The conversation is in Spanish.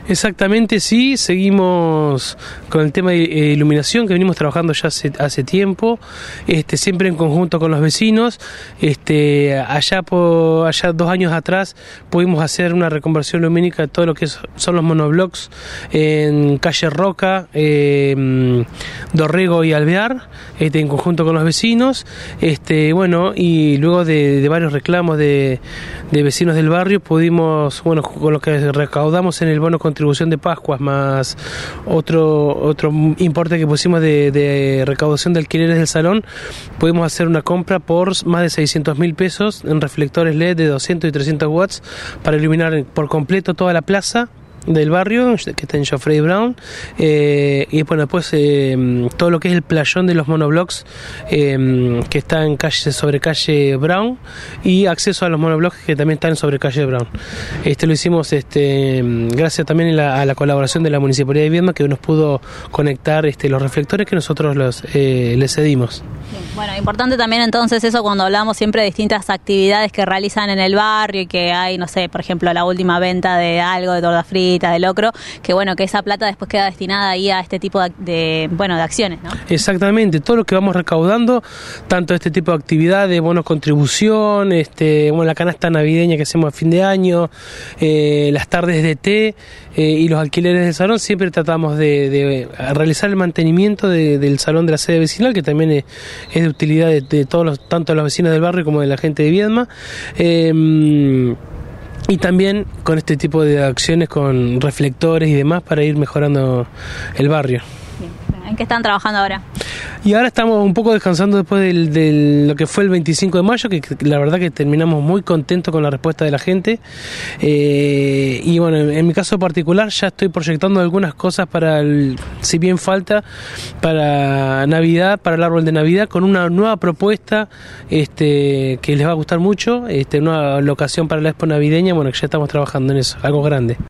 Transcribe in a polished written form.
Exactamente, sí, seguimos con el tema de iluminación que venimos trabajando ya hace tiempo, siempre en conjunto con los vecinos. Allá 2 años atrás pudimos hacer una reconversión lumínica de todo lo que son los monoblocks en calle Roca, Dorrego y Alvear, en conjunto con los vecinos. Y luego de varios reclamos de vecinos del barrio pudimos, con lo que recaudamos en el bono contribución de Pascuas más otro importe que pusimos de recaudación de alquileres del salón, pudimos hacer una compra por más de 600.000 pesos en reflectores LED de 200 y 300 watts para iluminar por completo toda la plaza del barrio, que está en Geoffrey Brown, y después todo lo que es el playón de los monoblocks, que está en sobre calle Brown, y acceso a los monoblocks que también están sobre calle Brown. Lo hicimos gracias también a la colaboración de la Municipalidad de Viedma, que nos pudo conectar los reflectores que nosotros les cedimos. Bueno, importante también entonces eso cuando hablamos siempre de distintas actividades que realizan en el barrio y que hay, no sé, por ejemplo, la última venta de algo, de torta frita, de locro, que esa plata después queda destinada ahí a este tipo de acciones, ¿no? Exactamente, todo lo que vamos recaudando, tanto este tipo de actividades, bonos contribución, la canasta navideña que hacemos a fin de año, las tardes de té y los alquileres del salón, siempre tratamos de realizar el mantenimiento del salón de la sede vecinal, que también es de utilidad de todos tanto de los vecinos del barrio como de la gente de Viedma. Y también con este tipo de acciones con reflectores y demás para ir mejorando el barrio. Bien. ¿En qué están trabajando ahora? Y ahora estamos un poco descansando después de lo que fue el 25 de mayo, que la verdad que terminamos muy contentos con la respuesta de la gente. Y bueno, en mi caso particular ya estoy proyectando algunas cosas si bien falta, para Navidad, para el árbol de Navidad, con una nueva propuesta que les va a gustar mucho, una locación para la expo navideña, que ya estamos trabajando en eso, algo grande.